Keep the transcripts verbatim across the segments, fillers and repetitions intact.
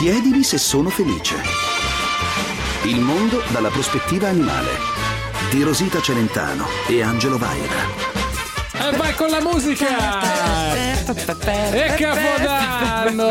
Chiedimi se sono felice. Il mondo dalla prospettiva animale di Rosita Celentano e Angelo Vaira. E vai con la musica! E Capodanno!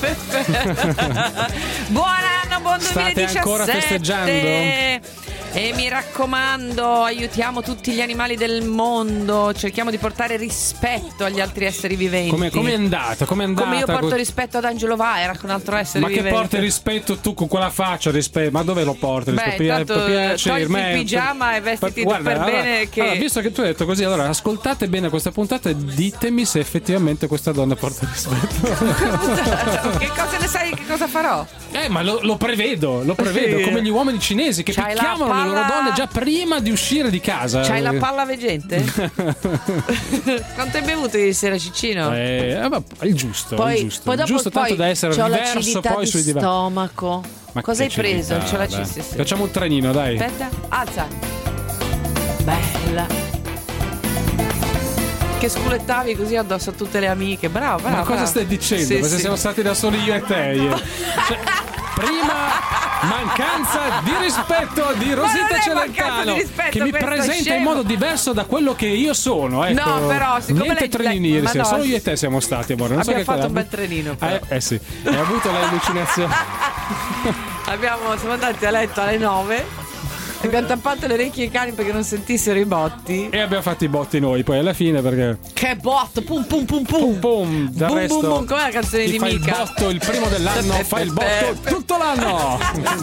Buon anno, buon duemiladiciassette! State ancora festeggiando? E mi raccomando, aiutiamo tutti gli animali del mondo, cerchiamo di portare rispetto agli altri esseri viventi. Come, come è andata? Come è andata? Come io porto rispetto ad Angelo Vaira, con un altro essere ma vivente. Ma che porti rispetto tu con quella faccia? Rispetto? Ma dove lo porti? Beh, intanto togli il pigiama e vestiti guarda, per allora, bene che... allora, visto che tu hai detto così, allora ascoltate bene questa puntata e ditemi se effettivamente questa donna porta rispetto. Che cosa ne sai? Che cosa farò? Eh, ma lo, lo prevedo, lo prevedo, sì. Come gli uomini cinesi che C'hai picchiavano palla... le loro donne già prima di uscire di casa. C'hai la palla veggente? Quanto hai bevuto ieri sera, Ciccino? Eh, vabbè, il giusto, poi, il giusto, poi dopo, il giusto tanto poi da essere c'ho diverso poi di sui divani. Stomaco. Ma cosa hai preso? C'ho la sì, sì. Facciamo un trenino, dai. Aspetta, alza. Bella. Che sculettavi così addosso a tutte le amiche. Bravo, bravo. Ma cosa bravo. stai dicendo? Sì, Perché sì. siamo stati da soli io e te. Io. Cioè, prima mancanza di rispetto di Rosita Celentano, che mi presenta scemo. in modo diverso da quello che io sono. Ecco. No, però siccome niente lei, trenini ieri lei, sera, no, solo io e te siamo stati, amore. Non abbiamo so che fatto cosa... un bel trenino. Però. Eh, eh sì, hai avuto l'allucinazione. Abbiamo, siamo andati a letto alle nove. Abbiamo tappato le orecchie ai cani perché non sentissero i botti. E abbiamo fatto i botti noi poi alla fine perché. Che botto! Pum pum pum pum! Pum pum! Del boom, resto, boom, boom. Com'è la canzone chi di fa Mica? Il botto il primo dell'anno fa il botto tutto l'anno!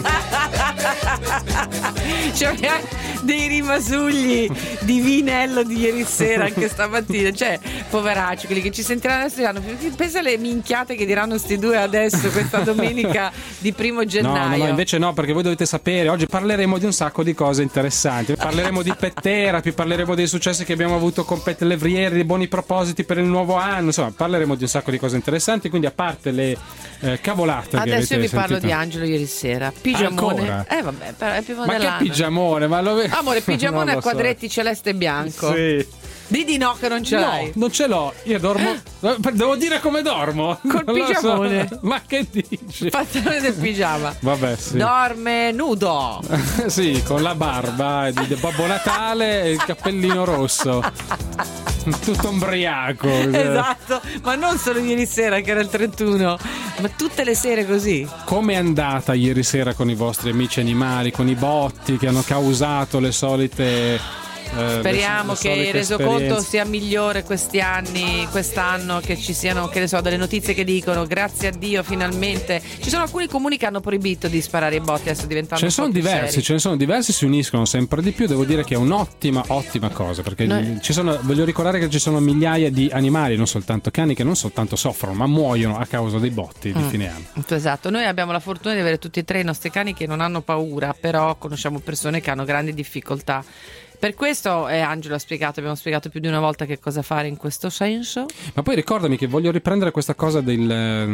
C'è dei rimasugli di vinello di ieri sera anche stamattina. Cioè, poveracci, quelli che ci sentiranno adesso diranno: pensa alle minchiate che diranno sti due adesso questa domenica di primo gennaio. No, no, no, invece no, perché voi dovete sapere, oggi parleremo di un sacco di cose interessanti. Parleremo di pet therapy, parleremo dei successi che abbiamo avuto con Pet Levrieri, dei buoni propositi per il nuovo anno, insomma parleremo di un sacco di cose interessanti, quindi a parte le eh, cavolate adesso che io vi sentito. parlo di Angelo ieri sera. Pigiamone. Ancora? Eh vabbè, però è primo ma dell'anno. che pigiamone, ma lo vedo. Amore, pigiamone a so. quadretti celeste e bianco. Sì. Di di no che non ce no, l'hai. Non ce l'ho, io dormo. Devo dire come dormo. Col Non lo pigiamone. So. Ma che dici? Pantalone del pigiama. Vabbè, sì. Dorme nudo. Sì, con la barba di Babbo Natale e il cappellino rosso. Tutto ombriaco. Esatto, ma non solo ieri sera che era il trentuno, ma tutte le sere così. Come è andata ieri sera con i vostri amici animali, con i botti che hanno causato le solite... Speriamo le, le che il resoconto sia migliore questi anni, quest'anno, che ci siano, che ne so, delle notizie che dicono grazie a Dio finalmente. Ci sono alcuni comuni che hanno proibito di sparare i botti, adesso diventando ce ne sono diversi, seri. ce ne sono diversi, si uniscono sempre di più. Devo dire che è un'ottima, ottima cosa, perché Noi... ci sono, voglio ricordare che ci sono migliaia di animali, non soltanto cani, che non soltanto soffrono, ma muoiono a causa dei botti di mm. fine anno. Esatto, noi abbiamo la fortuna di avere tutti e tre i nostri cani che non hanno paura, però conosciamo persone che hanno grandi difficoltà. Per questo, eh, Angelo ha spiegato, abbiamo spiegato più di una volta che cosa fare in questo senso. Ma poi ricordami che voglio riprendere questa cosa del,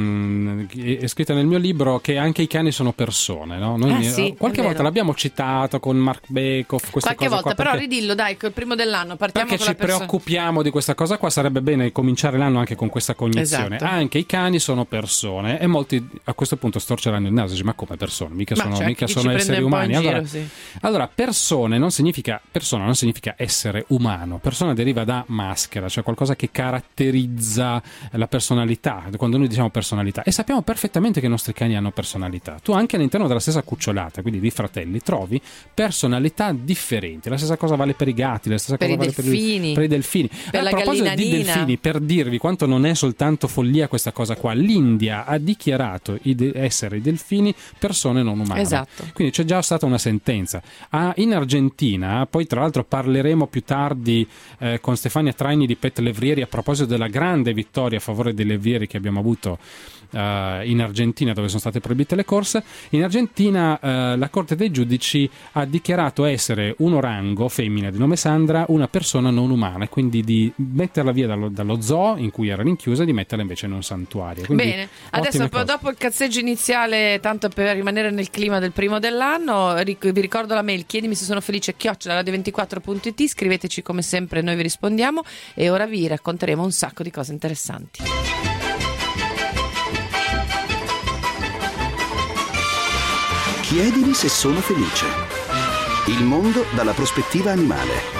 um, è scritta nel mio libro, che anche i cani sono persone, no? Noi eh sì, qualche volta l'abbiamo citato con Mark Bekoff, questa qualche cosa volta, qua, però perché, ridillo dai, col primo dell'anno partiamo perché con ci la perso- preoccupiamo di questa cosa qua, sarebbe bene cominciare l'anno anche con questa cognizione. Esatto. Anche i cani sono persone e molti a questo punto storceranno il naso, dice, ma come persone? Mica ma sono, cioè, mica chi sono ci esseri prende un po' in umani. giro, Allora, sì. allora persone non significa persona non significa essere essere umano. Persona deriva da maschera, cioè qualcosa che caratterizza la personalità, quando noi diciamo personalità, e sappiamo perfettamente che i nostri cani hanno personalità. Tu anche all'interno della stessa cucciolata, quindi di fratelli, trovi personalità differenti. La stessa cosa vale per i gatti, la stessa per cosa i vale delfini, per, i, per i delfini. Per a la proposito di gallinanina. delfini, per dirvi quanto non è soltanto follia questa cosa qua, l'India ha dichiarato i de- essere i delfini persone non umane. Esatto. Quindi c'è già stata una sentenza. Ah, in Argentina, poi tra l'altro parleremo più tardi eh, con Stefania Traini di Pet Levrieri a proposito della grande vittoria a favore dei levrieri che abbiamo avuto eh, in Argentina, dove sono state proibite le corse. In Argentina eh, la Corte dei Giudici ha dichiarato essere un orango, femmina di nome Sandra, una persona non umana, quindi di metterla via dallo, dallo zoo in cui era rinchiusa e di metterla invece in un santuario. Quindi, bene, adesso cose. Dopo il cazzeggio iniziale, tanto per rimanere nel clima del primo dell'anno, vi ricordo la mail chiedimi se sono felice chiocciola radio ventiquattro punto it, scriveteci come sempre, noi vi rispondiamo e ora vi racconteremo un sacco di cose interessanti. Chiedimi se sono felice. Il mondo dalla prospettiva animale.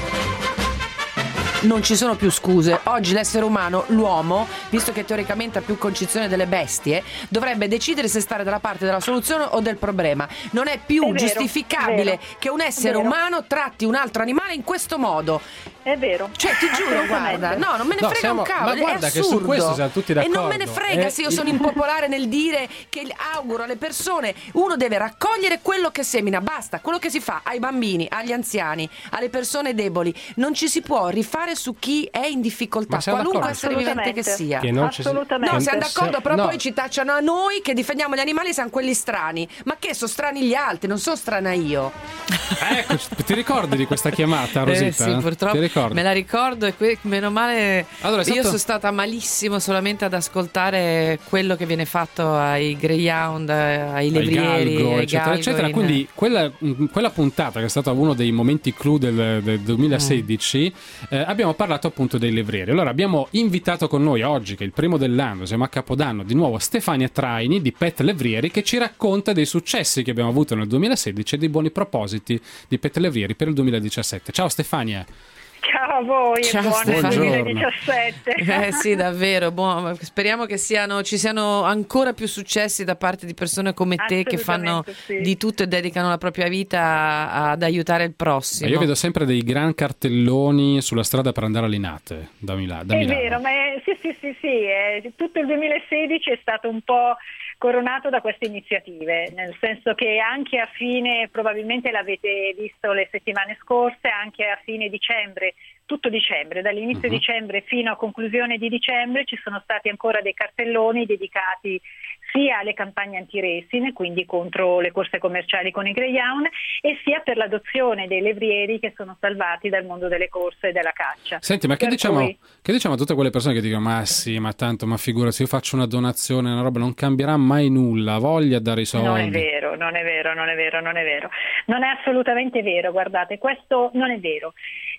Non ci sono più scuse. Oggi l'essere umano, l'uomo, visto che teoricamente ha più concezione delle bestie, dovrebbe decidere se stare dalla parte della soluzione o del problema. Non è più è vero, giustificabile vero, che un essere umano tratti un altro animale in questo modo. È vero. Cioè, ti giuro, guarda, no, non me ne No, frega siamo- un cavolo. ma guarda è che assurdo. su questo siamo tutti d'accordo. E non me ne frega Eh, se io il- sono impopolare nel dire che auguro alle persone, uno deve raccogliere quello che semina, basta, quello che si fa ai bambini, agli anziani, alle persone deboli. Non ci si può rifare su chi è in difficoltà, Ma siamo qualunque d'accordo? essere vivente che sia. Che non ci si- Assolutamente. No, siamo d'accordo, però No. poi ci tacciano a noi che difendiamo gli animali, siamo quelli strani. Ma che sono strani gli altri, non sono strana io. Ecco, ti ricordi di questa chiamata, Rosita? Eh sì, purtroppo Ti ricordi? me la ricordo e que- meno male. Allora, è io stato- sono stata malissimo solamente ad ascoltare quello che viene fatto ai greyhound, ai ai levrieri, galgo, ai eccetera, galgo eccetera. in- Quindi quella, mh, quella puntata che è stata uno dei momenti clou del, del duemilasedici, eh, abbiamo parlato appunto dei levrieri. Allora abbiamo invitato con noi oggi, che è il primo dell'anno, siamo a Capodanno, di nuovo Stefania Traini di Pet Levrieri, che ci racconta dei successi che abbiamo avuto nel duemilasedici e dei buoni propositi di Pet Levrieri per il duemiladiciassette. Ciao Stefania. Ciao a voi Ciao, e buon Stefano. duemiladiciassette. Eh sì, davvero. Buono. Speriamo che siano, ci siano ancora più successi da parte di persone come te che fanno Assolutamente sì. di tutto e dedicano la propria vita a- ad aiutare il prossimo. Io vedo sempre dei gran cartelloni sulla strada per andare a Linate da, Mila- da È Milano. vero, ma è- sì, sì, sì, sì, è- tutto il duemilasedici è stato un po' coronato da queste iniziative, nel senso che anche a fine, probabilmente l'avete visto le settimane scorse, anche a fine dicembre, tutto dicembre, dall'inizio Mhm. dicembre fino a conclusione di dicembre ci sono stati ancora dei cartelloni dedicati sia alle campagne anti-racing, quindi contro le corse commerciali con i greyhound, e sia per l'adozione dei levrieri che sono salvati dal mondo delle corse e della caccia. Senti, ma che Per diciamo, cui- che diciamo a tutte quelle persone che dicono ma sì, ma tanto, ma figurati, io faccio una donazione, una roba, non cambierà mai nulla, voglia a dare i soldi. Non è vero, non è vero, non è vero, non è vero. Non è assolutamente vero, guardate, questo non è vero.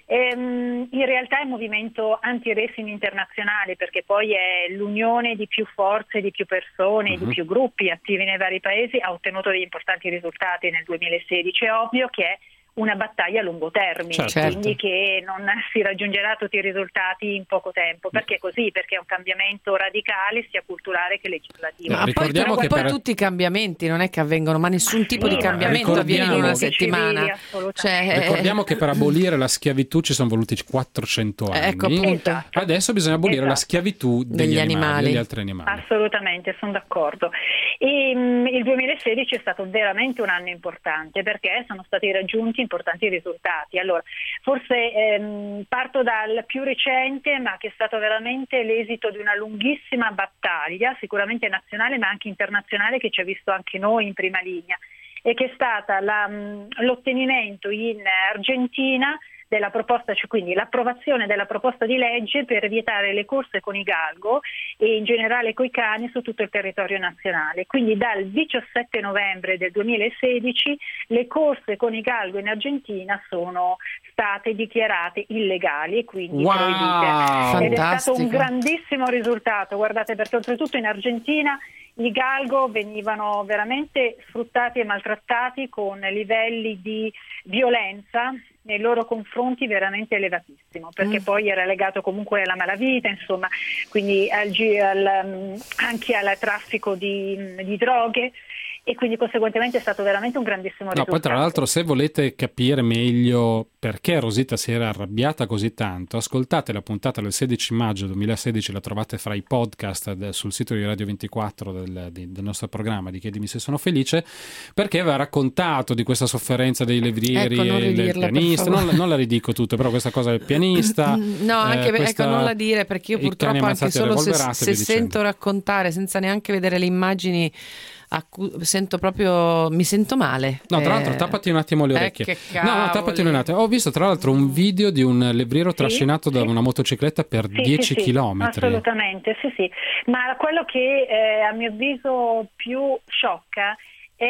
Ehm, in realtà è un movimento anti-racing internazionale, perché poi è l'unione di più forze, di più persone, Mhm. di più gruppi attivi nei vari paesi, ha ottenuto degli importanti risultati nel duemilasedici. È ovvio che è una battaglia a lungo termine, Certo. quindi che non si raggiungerà tutti i risultati in poco tempo. Perché è così? Perché è un cambiamento radicale sia culturale che legislativo. Ma Ma poi, ricordiamo poi che per- tutti i cambiamenti non è che avvengono, ma nessun tipo Sì, di ma cambiamento avviene in una ricordiamo- settimana. Civili, assolutamente. Cioè, Ricordiamo che per abolire la schiavitù ci sono voluti quattrocento anni. Ecco, appunto. Esatto. Adesso bisogna abolire la Esatto. schiavitù degli, Degli animali, animali. degli altri animali. Assolutamente, sono d'accordo. E, mh, il duemilasedici è stato veramente un anno importante perché sono stati raggiunti importanti risultati. Allora, forse ehm, parto dal più recente, ma che è stato veramente l'esito di una lunghissima battaglia, sicuramente nazionale ma anche internazionale, che ci ha visto anche noi in prima linea, e che è stata la, mh, l'ottenimento in Argentina della proposta, cioè quindi l'approvazione della proposta di legge per vietare le corse con i galgo e in generale coi cani su tutto il territorio nazionale. Quindi dal diciassette novembre del duemilasedici le corse con i galgo in Argentina sono state dichiarate illegali e quindi Wow! proibite. Ed è stato Fantastico. un grandissimo risultato, guardate, perché oltretutto in Argentina i galgo venivano veramente sfruttati e maltrattati con livelli di violenza nei loro confronti veramente elevatissimo, perché Mm. poi era legato comunque alla malavita, insomma, quindi al, gi- al, um, anche al traffico di, di droghe, e quindi conseguentemente è stato veramente un grandissimo No, risultato. poi tra l'altro, se volete capire meglio perché Rosita si era arrabbiata così tanto, ascoltate la puntata del sedici maggio duemilasedici, la trovate fra i podcast de- sul sito di Radio ventiquattro del, di- del nostro programma di Chiedimi se sono felice, perché aveva raccontato di questa sofferenza dei levrieri Ecco, non e del ridirla, per pianista. favore. Non, non la ridico tutto, però questa cosa del pianista. No, anche eh, questa- ecco, non la dire, perché io i cani purtroppo anche ammazzati a solo se, revolverate, se via dicendo. sento raccontare senza neanche vedere le immagini, accu- sento proprio, mi sento male. No, tra Eh, l'altro tappati un attimo le eh, orecchie. che no, no, tappati un attimo. Ho visto tra l'altro un video di un levriero trascinato da sì. una motocicletta per Sì, dieci sì, sì, chilometri. assolutamente, sì, sì. Ma quello che eh, a mio avviso più sciocca è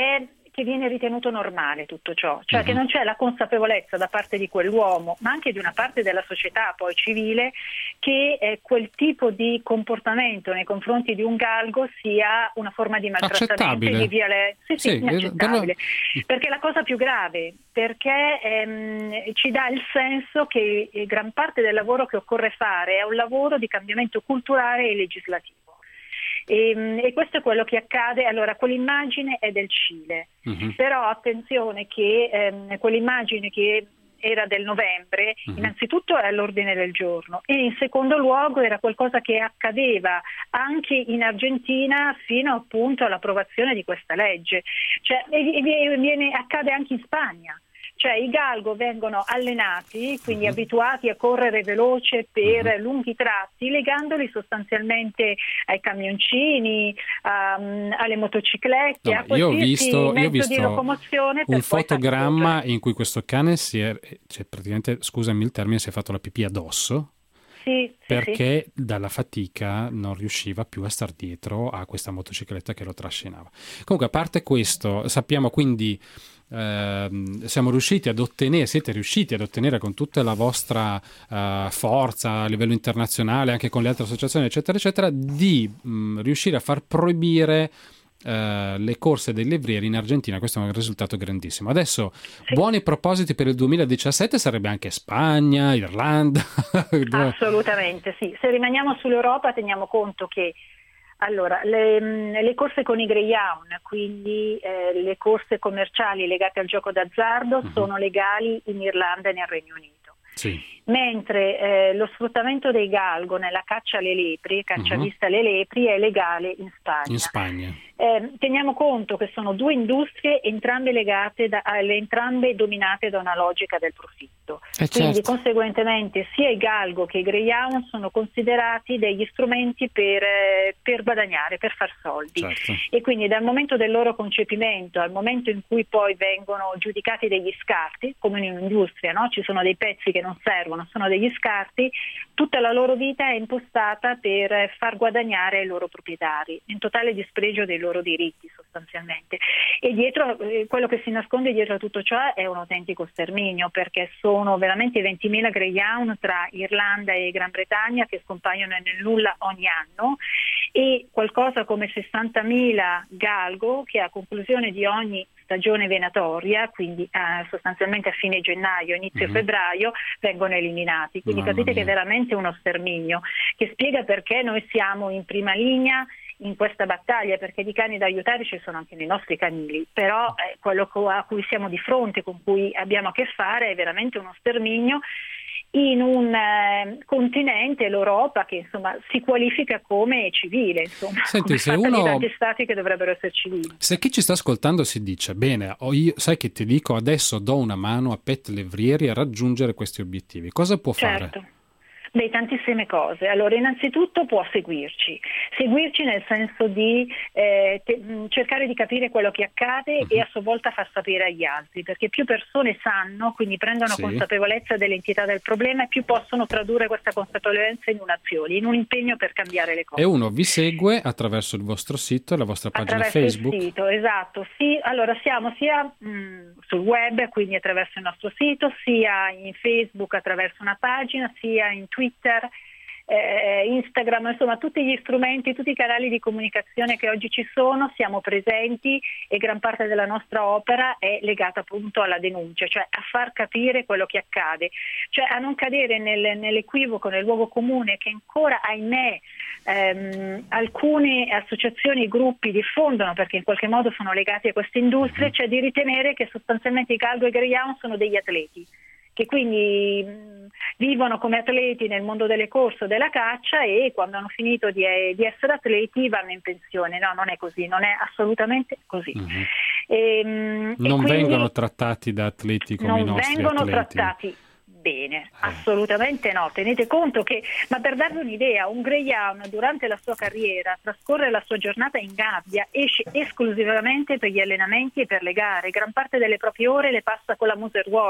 che viene ritenuto normale tutto ciò, cioè uh-huh. che non c'è la consapevolezza da parte di quell'uomo, ma anche di una parte della società poi civile, che eh, quel tipo di comportamento nei confronti di un galgo sia una forma di maltrattamento e di violenza. Sì, sì, sì, inaccettabile. Però... Perché la cosa più grave, perché ehm, ci dà il senso che gran parte del lavoro che occorre fare è un lavoro di cambiamento culturale e legislativo. E, e questo è quello che accade. Allora, quell'immagine è del Cile, uh-huh. però attenzione che ehm, quell'immagine che era del novembre, uh-huh. innanzitutto è all'ordine del giorno, e in secondo luogo era qualcosa che accadeva anche in Argentina fino appunto all'approvazione di questa legge, cioè e, e viene, accade anche in Spagna. Cioè i galgo vengono allenati, quindi uh-huh. abituati a correre veloce per uh-huh. lunghi tratti, legandoli sostanzialmente ai camioncini, um, alle motociclette, no, a qualsiasi io ho visto, mezzo io ho visto di locomozione. Un fotogramma in cui questo cane si è, cioè praticamente, scusami il termine, si è fatto la pipì addosso. Sì, perché sì. dalla fatica non riusciva più a star dietro a questa motocicletta che lo trascinava. Comunque, a parte questo, sappiamo quindi eh, siamo riusciti ad ottenere, siete riusciti ad ottenere con tutta la vostra eh, forza a livello internazionale, anche con le altre associazioni eccetera eccetera, di mh, riuscire a far proibire Uh, le corse dei levrieri in Argentina. Questo è un risultato grandissimo. Adesso sì. buoni propositi per il duemiladiciassette sarebbe anche Spagna, Irlanda. Assolutamente sì. Se rimaniamo sull'Europa teniamo conto che allora le, le corse con i greyhound, quindi eh, le corse commerciali legate al gioco d'azzardo, uh-huh. sono legali in Irlanda e nel Regno Unito. Sì. Mentre eh, lo sfruttamento dei galgo nella caccia alle lepri, caccia uh-huh. vista alle lepri, è legale in Spagna. In Spagna. Eh, teniamo conto che sono due industrie, entrambe legate, da, eh, entrambe dominate da una logica del profitto. Eh Quindi certo. conseguentemente sia i galgo che i greyhound sono considerati degli strumenti per, eh, per guadagnare, per far soldi. Certo. E quindi dal momento del loro concepimento al momento in cui poi vengono giudicati degli scarti, come in un'industria, no? Ci sono dei pezzi che non servono, sono degli scarti, tutta la loro vita è impostata per far guadagnare i loro proprietari, in totale dispregio dei loro diritti sostanzialmente. E dietro eh, quello che si nasconde dietro a tutto ciò è un autentico sterminio, perché sono veramente ventimila greyhound tra Irlanda e Gran Bretagna che scompaiono nel nulla ogni anno, e qualcosa come sessantamila galgo che a conclusione di ogni stagione venatoria, quindi eh, sostanzialmente a fine gennaio, inizio mm-hmm. febbraio, vengono eliminati. Quindi Mamma capite mia. che è veramente uno sterminio, che spiega perché noi siamo in prima linea in questa battaglia, perché di cani da aiutare ci sono anche nei nostri canili, però eh, quello a cui siamo di fronte, con cui abbiamo a che fare, è veramente uno sterminio in un eh, continente, l'Europa, che insomma si qualifica come civile, insomma. Senti, come se fatta uno... di tanti stati che dovrebbero essere civili. Se chi ci sta ascoltando si dice bene, oh, io, sai che ti dico, adesso do una mano a pet levrieri a raggiungere questi obiettivi, cosa può certo. fare? Beh, tantissime cose. Allora, innanzitutto può seguirci, seguirci nel senso di eh, te, cercare di capire quello che accade uh-huh. e a sua volta far sapere agli altri, perché più persone sanno, quindi prendono sì. consapevolezza dell'entità del problema, e più possono tradurre questa consapevolezza in un'azione, in un impegno per cambiare le cose. E uno vi segue attraverso il vostro sito e la vostra pagina attraverso Facebook? Il sito, esatto. Sì, allora siamo sia mh, sul web, quindi attraverso il nostro sito, sia in Facebook attraverso una pagina, sia in Twitter, eh, Instagram, insomma tutti gli strumenti, tutti i canali di comunicazione che oggi ci sono, siamo presenti, e gran parte della nostra opera è legata appunto alla denuncia, cioè a far capire quello che accade, cioè a non cadere nel, nell'equivoco, nel luogo comune che ancora, ahimè, ehm, alcune associazioni e gruppi diffondono, perché in qualche modo sono legati a queste industrie, cioè di ritenere che sostanzialmente i galgo e i greyhound sono degli atleti, che quindi mh, vivono come atleti nel mondo delle corse o della caccia, e quando hanno finito di, di essere atleti vanno in pensione. No, non è così, non è assolutamente così. Uh-huh. E, mh, non e quindi vengono trattati da atleti come non i nostri vengono atleti. trattati bene, eh. assolutamente no. Tenete conto che, ma per darvi un'idea, un greyhound durante la sua carriera trascorre la sua giornata in gabbia, esce esclusivamente per gli allenamenti e per le gare, gran parte delle proprie ore le passa con la museruola,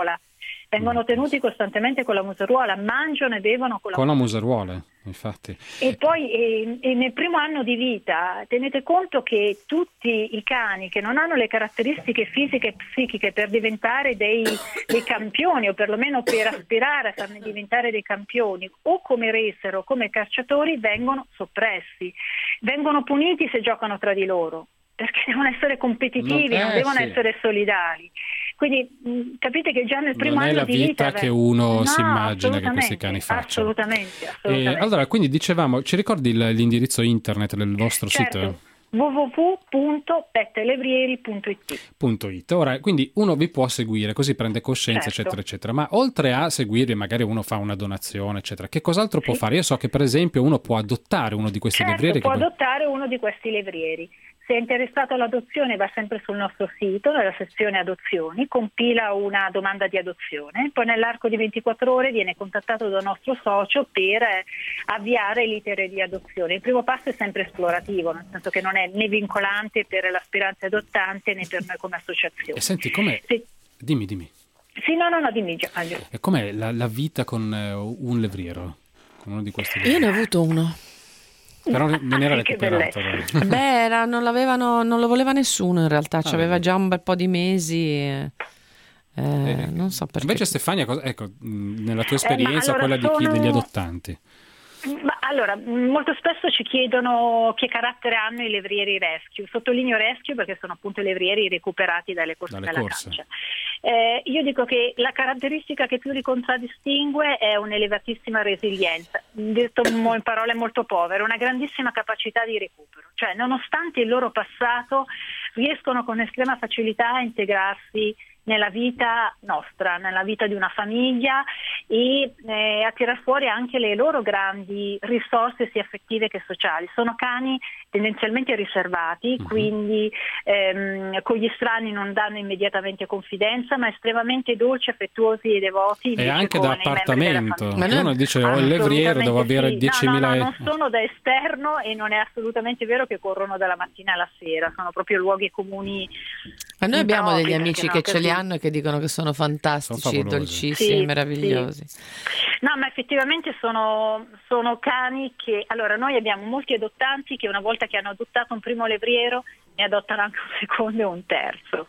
vengono tenuti costantemente con la museruola, mangiano e bevono con la, con la museruola, infatti. E poi e, e nel primo anno di vita tenete conto che tutti i cani che non hanno le caratteristiche fisiche e psichiche per diventare dei, dei campioni, o perlomeno per aspirare a farne diventare dei campioni, o come racer o come cacciatori, vengono soppressi, vengono puniti se giocano tra di loro, perché devono essere competitivi, non, eh, non devono sì. essere solidali. Quindi mh, capite che già nel primo non anno è la di vita vita che uno no, si immagina che questi cani facciano. Assolutamente, assolutamente. E allora, quindi dicevamo, ci ricordi il, l'indirizzo internet del vostro certo. sito? w w w punto pet levrieri punto it. Ora, quindi uno vi può seguire, così prende coscienza, certo. eccetera, eccetera. Ma oltre a seguirvi, magari uno fa una donazione, eccetera, che cos'altro sì. può fare? Io so che, per esempio, uno può adottare uno di questi certo, levrieri. può che... adottare uno di questi levrieri. Se è interessato all'adozione, va sempre sul nostro sito, nella sezione adozioni, compila una domanda di adozione, poi nell'arco di ventiquattro ore viene contattato dal nostro socio per eh, avviare l'iter di adozione. Il primo passo è sempre esplorativo, nel senso che non è né vincolante per l'aspirante adottante né per noi come associazione. E senti, com'è? Sì. Dimmi, dimmi. Sì, no, no, no, dimmi già. E com'è la, la vita con uh, un levriero? Con uno di questi levrieri? Io ne ho avuto uno. Però non era Che recuperato. Beh, era, non, l'avevano, non lo voleva nessuno in realtà, Ah, c'aveva vedi. già un bel po' di mesi. E, eh, non so perché. Invece Stefania, cosa, ecco, mh, nella tua esperienza, eh, allora quella di chi, sono... degli adottanti. Ma allora, molto spesso ci chiedono che carattere hanno i levrieri rescue. Sottolineo rescue perché sono appunto i levrieri recuperati dalle corse Dalle della corse. caccia. Eh, io dico che la caratteristica che più li contraddistingue è un'elevatissima resilienza, detto in parole molto povere, una grandissima capacità di recupero. Cioè, nonostante il loro passato, riescono con estrema facilità a integrarsi nella vita nostra, nella vita di una famiglia e eh, a tirar fuori anche le loro grandi risorse sia affettive che sociali. Sono cani tendenzialmente riservati, uh-huh. quindi ehm, con gli strani non danno immediatamente confidenza, ma estremamente dolci, affettuosi e devoti. E anche da appartamento. Ma uno dice ho il levriero, devo avere sì. diecimila no, no, no, euro. non sono da esterno e non è assolutamente vero che corrono dalla mattina alla sera, sono proprio luoghi comuni. Ma noi abbiamo degli propri, amici no, che che ce li sì. hanno e che dicono che sono fantastici, Sono favolosi. dolcissimi, Sì, meravigliosi. sì. No, ma effettivamente sono, sono cani che, allora noi abbiamo molti adottanti che una volta che hanno adottato un primo levriero ne adottano anche un secondo e un terzo.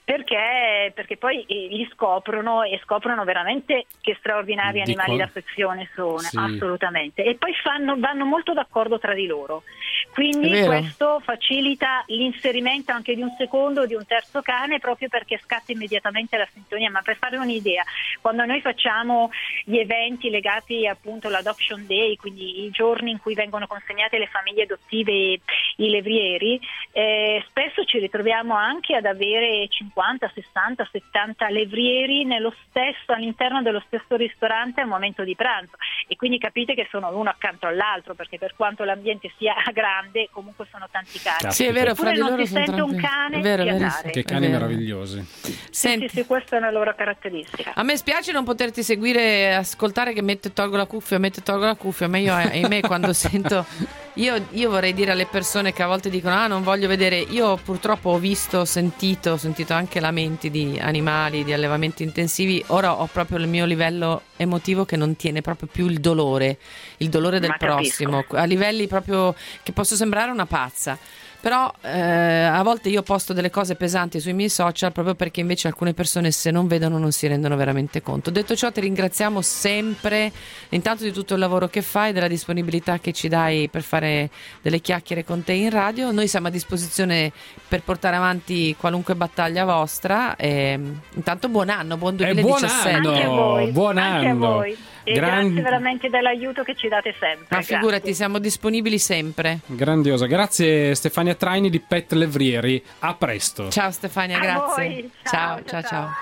Perché? Perché poi eh, li scoprono e scoprono veramente che straordinari Di animali qua- d'affezione sono, Sì. assolutamente. E poi fanno, vanno molto d'accordo tra di loro. Quindi È vero. questo facilita l'inserimento anche di un secondo o di un terzo cane proprio perché scatta immediatamente la sintonia. Ma per fare un'idea, quando noi facciamo gli eventi legati appunto all'Adoption Day, quindi i giorni in cui vengono consegnate alle famiglie adottive i levrieri, eh, spesso ci ritroviamo anche ad avere cinquanta, sessanta, settanta levrieri nello stesso, all'interno dello stesso ristorante al momento di pranzo, e quindi capite che sono l'uno accanto all'altro, perché per quanto l'ambiente sia grande comunque sono tanti cani. Sì, è vero, Eppure fra di non loro si sono sente un tranquilli. cane È vero, è fiatare. verissimo. Che È cani vero. meravigliosi. Senti, Sì, sì, questa è una loro caratteristica. a me spiace non poterti seguire e ascoltare che mette e tolgo la cuffia, mette e tolgo la cuffia, ma io ahimè quando sento io, io vorrei dire alle persone che a volte dicono ah non voglio vedere, io purtroppo ho visto, sentito, ho sentito anche lamenti di animali, di allevamenti intensivi, ora ho proprio il mio livello emotivo che non tiene proprio più il dolore, il dolore del Ma capisco. prossimo, a livelli proprio che posso sembrare una pazza. Però eh, a volte io posto delle cose pesanti sui miei social proprio perché invece alcune persone se non vedono non si rendono veramente conto. Detto ciò ti ringraziamo sempre intanto di tutto il lavoro che fai, della disponibilità che ci dai per fare delle chiacchiere con te in radio. Noi siamo a disposizione per portare avanti qualunque battaglia vostra e, intanto buon anno, buon duemiladiciassette. buon anno! Anche a voi, buon anche a anno. voi. E Gran- grazie veramente dell'aiuto che ci date sempre. Ma figurati, Grazie. siamo disponibili sempre. Grandiosa, grazie Stefania Traini di Pet Levrieri, a presto. Ciao Stefania, A grazie. voi. Ciao, Ciao, ciao, ciao. ciao.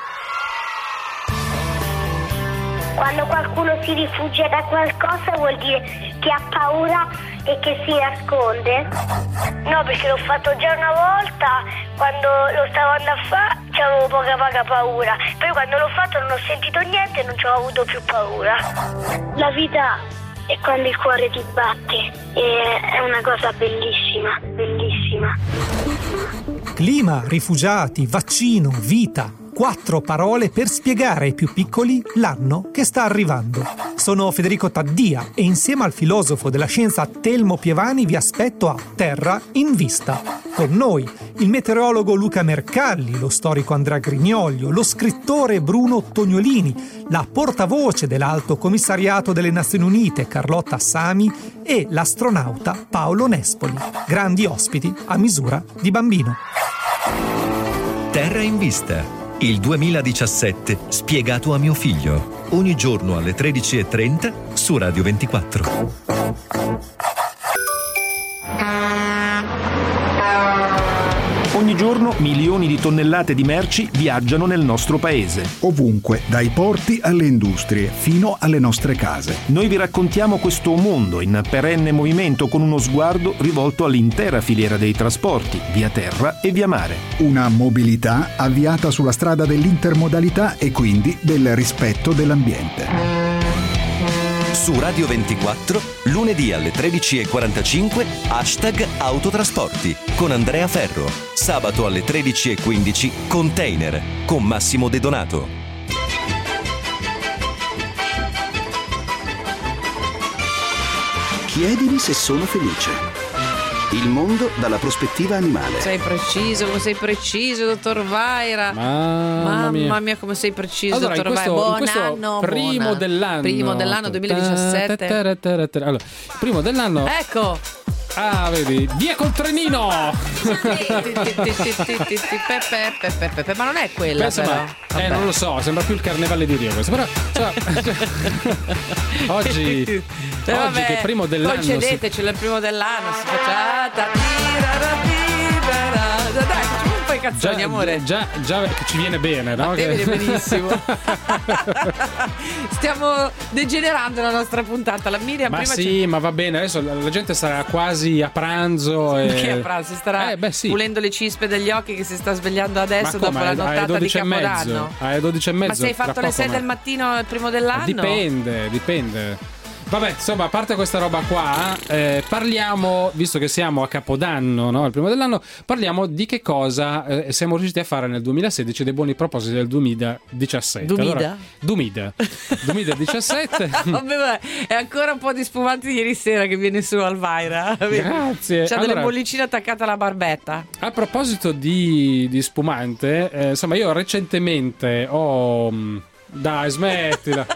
Quando qualcuno si rifugia da qualcosa vuol dire che ha paura e che si nasconde? No, perché l'ho fatto già una volta, quando lo stavo andando a fare c'avevo poca poca paura. Poi quando l'ho fatto non ho sentito niente e non ci ho avuto più paura. La vita è quando il cuore ti batte e è una cosa bellissima, bellissima. Clima, rifugiati, vaccino, vita. quattro parole per spiegare ai più piccoli l'anno che sta arrivando. Sono Federico Taddia e insieme al filosofo della scienza Telmo Pievani vi aspetto a Terra in Vista. Con noi il meteorologo Luca Mercalli, lo storico Andrea Grignoglio, lo scrittore Bruno Tognolini, la portavoce dell'Alto Commissariato delle Nazioni Unite Carlotta Sami e l'astronauta Paolo Nespoli. Grandi ospiti a misura di bambino. Terra in Vista, il duemiladiciassette spiegato a mio figlio. Ogni giorno alle tredici e trenta su Radio ventiquattro. Ogni giorno milioni di tonnellate di merci viaggiano nel nostro paese. Ovunque, dai porti alle industrie, fino alle nostre case. Noi vi raccontiamo questo mondo in perenne movimento con uno sguardo rivolto all'intera filiera dei trasporti, via terra e via mare. Una mobilità avviata sulla strada dell'intermodalità e quindi del rispetto dell'ambiente. Su Radio ventiquattro, lunedì alle tredici e quarantacinque, hashtag Autotrasporti con Andrea Ferro. Sabato alle tredici e quindici, Container con Massimo De Donato. Chiedimi se sono felice. Il mondo dalla prospettiva animale. Sei preciso, come sei preciso, dottor Vaira. Mamma, Mamma mia. mia, come sei preciso, Allora, dottor in questo, Vaira. in questo Buon anno, primo buona. dell'anno. Primo dell'anno duemiladiciassette. Allora, primo dell'anno. Ecco. Ah, vedi, via col trenino. Ma non è quella, Pensa, però. ma, eh, non lo so, sembra più il carnevale di Rio questo. Però cioè, oggi, Eh, oggi vabbè, che è primo dell'anno. concedetecelo, il primo dell'anno. Si faccia. Dai, facciamo un po' i cazzoni, già, amore. Già, già che ci viene bene, no? A te Che- viene benissimo. Stiamo degenerando la nostra puntata. La Miriam Ma prima sì, ci... ma va bene, adesso la, la gente sarà quasi a pranzo. E... Che a pranzo si starà Eh, beh, sì. pulendo le cispe degli occhi, che si sta svegliando adesso Ma come? dopo la Alle nottata di dodici e mezzo. Capodanno. Alle dodici e mezzo. Ma se hai tra fatto le poco, sei ma- del mattino il primo dell'anno? Dipende, dipende. Vabbè, insomma, a parte questa roba qua, eh, parliamo, visto che siamo a Capodanno, no? Il primo dell'anno, parliamo di che cosa eh, siamo riusciti a fare nel duemilasedici, dei buoni propositi del duemiladiciassette. Dumida? Allora, Dumida. duemiladiciassette. Vabbè, vabbè, è ancora un po' di spumante di ieri sera che viene su Alvaira. Grazie. C'ha Allora, delle bollicine attaccate alla barbetta. a proposito di, di spumante, eh, insomma, io recentemente ho... mh, Dai, smettila.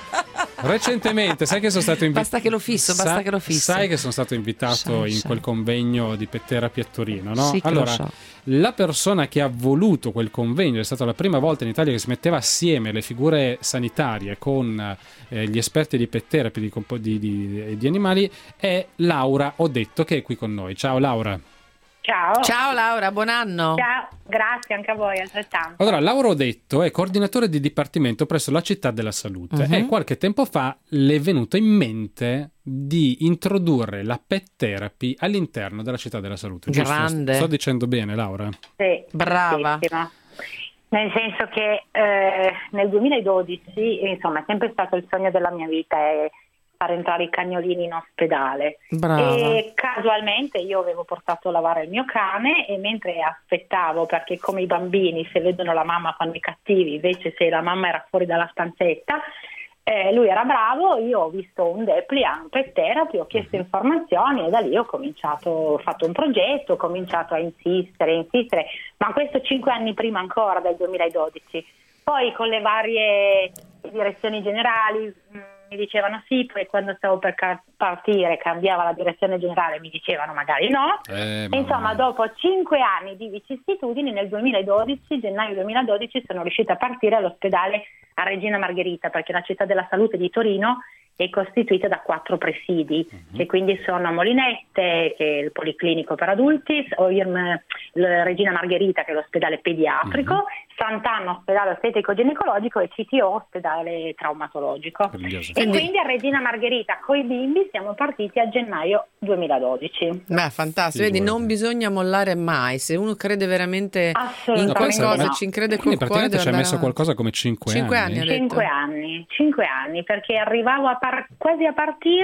Recentemente, sai che sono stato invitato. Basta che lo fisso, basta che lo fisso. Sai che sono stato invitato Sai, in sai. quel convegno di Pet Therapy a Torino, no? Sì che allora, lo so. la persona che ha voluto quel convegno, è stata la prima volta in Italia che si metteva assieme le figure sanitarie con eh, gli esperti di Pet Therapy di, compo- di, di, di animali, è Laura Odetto, che è qui con noi. Ciao Laura. Ciao. Ciao Laura, buon anno. Ciao, grazie anche a voi altrettanto. Allora, Laura Odetto è coordinatore di dipartimento presso la Città della Salute Mhm. e qualche tempo fa le è venuto in mente di introdurre la pet therapy all'interno della Città della Salute. giusto? Grande. Sto dicendo bene, Laura? Sì, Brava. bravissima. Nel senso che eh, nel duemiladodici, insomma, è sempre stato il sogno della mia vita è far entrare i cagnolini in ospedale. Brava. E casualmente io avevo portato a lavare il mio cane e mentre aspettavo, perché come i bambini se vedono la mamma fanno i cattivi, invece se la mamma era fuori dalla stanzetta, eh, lui era bravo, io ho visto un Depliant Pet Therapy, ho chiesto informazioni e da lì ho cominciato, ho fatto un progetto, ho cominciato a insistere, insistere, ma questo cinque anni prima ancora del duemiladodici. Poi con le varie direzioni generali mh, mi dicevano sì, poi quando stavo per ca- partire cambiava la direzione generale, mi dicevano magari no. Eh, E insomma, dopo cinque anni di vicissitudini, nel duemiladodici, gennaio duemiladodici, sono riuscita a partire all'ospedale a Regina Margherita, perché la Città della Salute di Torino è costituita da quattro presidi, uh-huh. che quindi sono Molinette, che è il Policlinico per adulti, O I R M, il Regina Margherita, che è l'ospedale pediatrico, uh-huh. Sant'Anna, ospedale ostetico ginecologico, e C T O, ospedale traumatologico. Meraviglioso. E quindi a Regina Margherita coi bimbi siamo partiti a gennaio duemiladodici. Beh, fantastico, Sì, vedi, guarda. non bisogna mollare mai. Se uno crede veramente in Assolutamente qualcosa, no. ci crede col Quindi cuore, praticamente deve ci ha andare messo avanti. qualcosa come cinque, Cinque anni, ha detto. Cinque anni, cinque anni, perché arrivavo a par- quasi a partire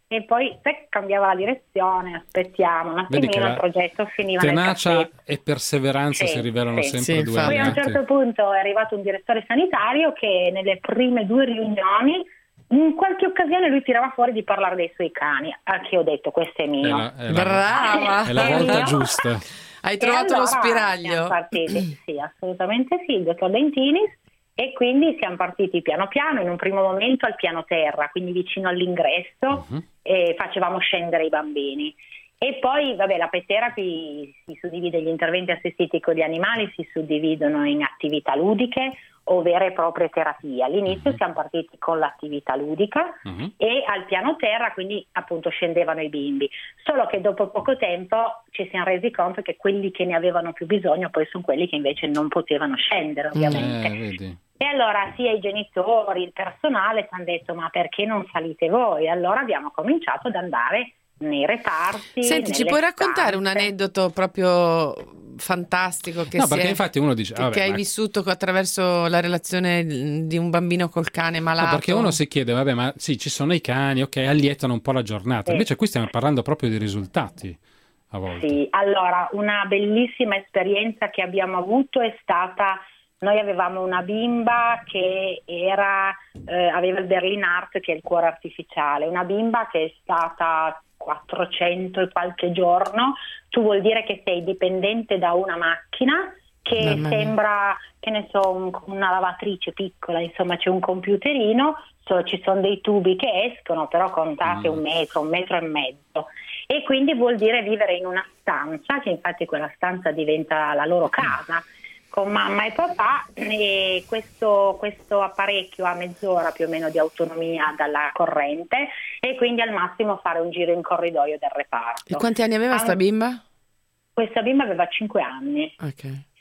e poi se cambiava la direzione, aspettiamo un attimino, il progetto finiva nel tenacia cassetto. e perseveranza Sì, si rivelano sì. sempre Sì, due infatti. Poi a un alleati. certo punto è arrivato un direttore sanitario che nelle prime due riunioni in qualche occasione lui tirava fuori di parlare dei suoi cani, a che ho detto questo è È mio. la, è la- Brava! è la volta giusta. Hai E trovato allora lo siamo spiraglio. partiti, sì, assolutamente sì, il dottor Dentinis, e quindi siamo partiti piano piano, in un primo momento al piano terra, quindi vicino all'ingresso, Mhm. e facevamo scendere i bambini. E poi, vabbè, la pet therapy si suddivide, gli interventi assistiti con gli animali si suddividono in attività ludiche o vere e proprie terapie. All'inizio siamo partiti con l'attività ludica Mhm. e al piano terra, quindi appunto scendevano i bimbi. Solo che dopo poco tempo ci siamo resi conto che quelli che ne avevano più bisogno poi sono quelli che invece non potevano scendere, ovviamente. Eh, vedi. E allora sia i genitori, il personale ci hanno detto: ma perché non salite voi? Allora abbiamo cominciato ad andare nei reparti. Senti, ci nelle puoi raccontare un stanze. aneddoto proprio fantastico che, No, si perché è- infatti uno dice, che, vabbè, che hai ma- vissuto co- attraverso la relazione di un bambino col cane malato? No, perché uno si chiede, vabbè, ma sì, ci sono i cani, ok, allietano un po' la giornata. Sì. Invece qui stiamo parlando proprio di risultati a volte. Sì, allora una bellissima esperienza che abbiamo avuto è stata: noi avevamo una bimba che era eh, aveva il Berlin Heart, che è il cuore artificiale, una bimba che è stata quattrocento e qualche giorno. Tu vuol dire che sei dipendente da una macchina che Mamma mia. sembra, che ne so, un- una lavatrice piccola, insomma c'è un computerino, so- ci sono dei tubi che escono, però contate Mm. un metro, un metro e mezzo. E quindi vuol dire vivere in una stanza, che infatti quella stanza diventa la loro casa, con mamma e papà, e questo, questo apparecchio ha mezz'ora più o meno di autonomia dalla corrente, e quindi al massimo fare un giro in corridoio del reparto. E quanti anni aveva Ah, sta bimba? Questa bimba aveva cinque anni. Ok.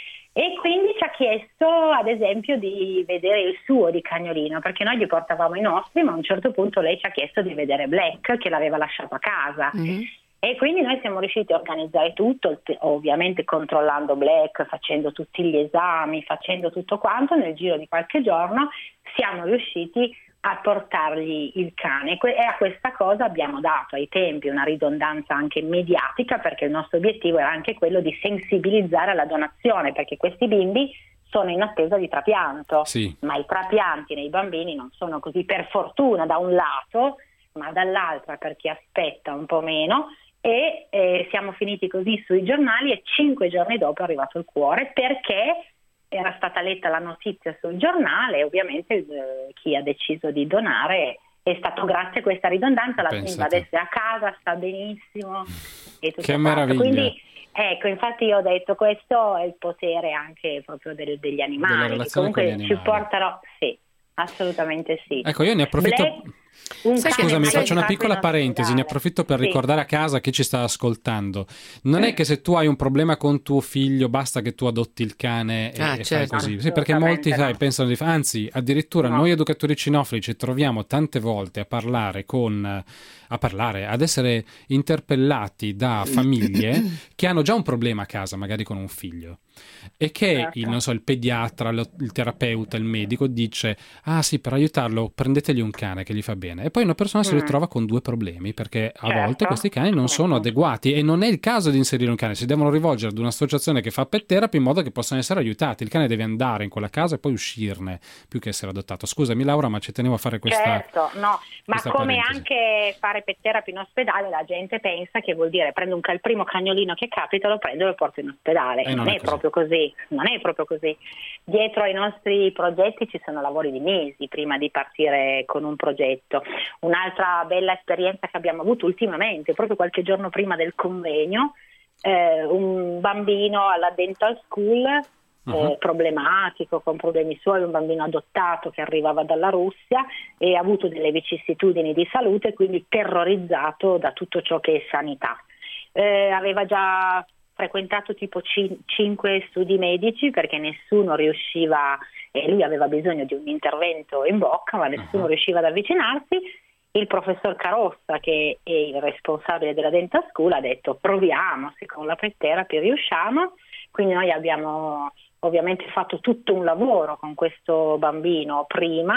E quindi ci ha chiesto, ad esempio, di vedere il suo di cagnolino, perché noi gli portavamo i nostri, ma a un certo punto lei ci ha chiesto di vedere Black, che l'aveva lasciato a casa. Mhm. E quindi noi siamo riusciti a organizzare tutto, ovviamente controllando Black, facendo tutti gli esami, facendo tutto quanto. Nel giro di qualche giorno siamo riusciti a portargli il cane, e a questa cosa abbiamo dato ai tempi una ridondanza anche mediatica, perché il nostro obiettivo era anche quello di sensibilizzare alla donazione, perché questi bimbi sono in attesa di trapianto, Sì. ma i trapianti nei bambini non sono così, per fortuna, da un lato, ma dall'altra per chi aspetta un po' meno. E eh, siamo finiti così sui giornali, e cinque giorni dopo è arrivato il cuore, perché era stata letta la notizia sul giornale, e ovviamente eh, chi ha deciso di donare è stato, grazie a questa ridondanza, la bimba Pensate. adesso è a casa, sta benissimo e tutto Che quanto. meraviglia. Quindi ecco, infatti io ho detto, questo è il potere anche proprio del- degli Della animali, che relazione comunque con gli ci animali. portano, sì, assolutamente sì. Ecco, io ne approfitto. Black, un Sai che- cane Scusami, mai faccio una fatto piccola in parentesi, ne ospedale. approfitto per Sì. ricordare a casa chi ci sta ascoltando. Non è che se tu hai un problema con tuo figlio basta che tu adotti il cane e, Ah, e fai certo. così. Sì, perché molti Assolutamente sai, no. pensano di anzi, addirittura No. noi educatori cinofili ci troviamo tante volte a parlare con a parlare, ad essere interpellati da famiglie che hanno già un problema a casa, magari con un figlio. E che Certo. il, non so, il pediatra, lo- il terapeuta, il medico dice: ah sì, per aiutarlo prendetegli un cane che gli fa bene. E poi una persona si Mm. ritrova con due problemi, perché a Certo. volte questi cani non sono Certo. adeguati, e non è il caso di inserire un cane, si devono rivolgere ad un'associazione che fa pet therapy in modo che possano essere aiutati. Il cane deve andare in quella casa e poi uscirne più che essere adottato. Scusami Laura, ma ci tenevo a fare questa. Certo, no, ma questa come parentesi. anche fare pet therapy in ospedale, la gente pensa che vuol dire prendo un, il primo cagnolino che capita, lo prendo e lo porto in ospedale. Eh, non non è è, così. proprio così, non è proprio così. Dietro ai nostri progetti ci sono lavori di mesi prima di partire con un progetto. Un'altra bella esperienza che abbiamo avuto ultimamente, proprio qualche giorno prima del convegno, eh, un bambino alla dental school eh, Uh-huh. problematico, con problemi suoi, un bambino adottato che arrivava dalla Russia e ha avuto delle vicissitudini di salute, quindi terrorizzato da tutto ciò che è sanità. Eh, aveva già frequentato tipo cin- cinque studi medici, perché nessuno riusciva, e lui aveva bisogno di un intervento in bocca, ma nessuno Uh-huh. riusciva ad avvicinarsi. Il professor Carossa, che è il responsabile della dental school, ha detto proviamo, se con la pet therapy riusciamo. Quindi noi abbiamo ovviamente fatto tutto un lavoro con questo bambino prima,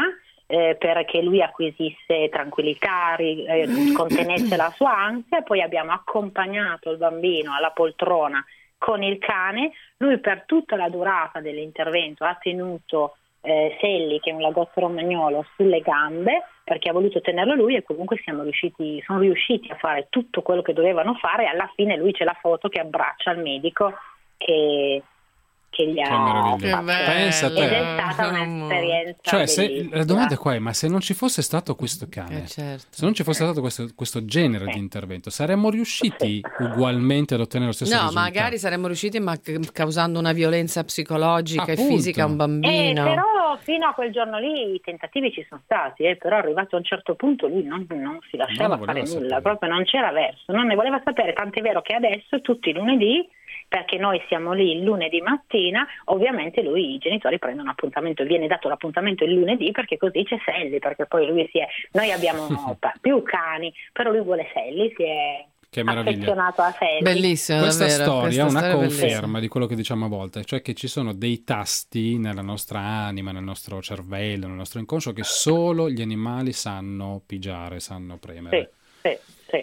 eh, perché lui acquisisse tranquillità, ri, eh, contenesse la sua ansia. Poi abbiamo accompagnato il bambino alla poltrona con il cane. Lui per tutta la durata dell'intervento ha tenuto eh, Selli, che è un lagotto romagnolo, sulle gambe, perché ha voluto tenerlo lui, e comunque siamo riusciti, sono riusciti a fare tutto quello che dovevano fare. Alla fine lui c'è la foto che abbraccia il medico che, che gli Che ha meraviglia. Pensa a te. ed è stata un'esperienza Cioè, se, bellissima. la domanda qua è: ma se non ci fosse stato questo cane, Eh, certo. se non ci fosse stato questo, questo genere di intervento, saremmo riusciti ugualmente ad ottenere lo stesso No, risultato? magari saremmo riusciti, ma c- causando una violenza psicologica Appunto. e fisica a un Eh, bambino. però fino a quel giorno lì i tentativi ci sono stati, eh, però arrivato a un certo punto lui non, non si lasciava Non ne fare voleva nulla, sapere. proprio non c'era verso, non ne voleva sapere, tant'è vero che adesso tutti i lunedì, perché noi siamo lì il lunedì mattina, ovviamente lui, i genitori prendono appuntamento, viene dato l'appuntamento il lunedì perché così c'è Selli, perché poi lui si è, noi abbiamo pa- più cani, però lui vuole Selli, si è Che meraviglia. affezionato a Selli. Bellissimo, Questa davvero, storia questa è una storia è bellissima. conferma di quello che diciamo a volte, cioè che ci sono dei tasti nella nostra anima, nel nostro cervello, nel nostro inconscio, che solo gli animali sanno pigiare, sanno premere. Sì, sì, sì.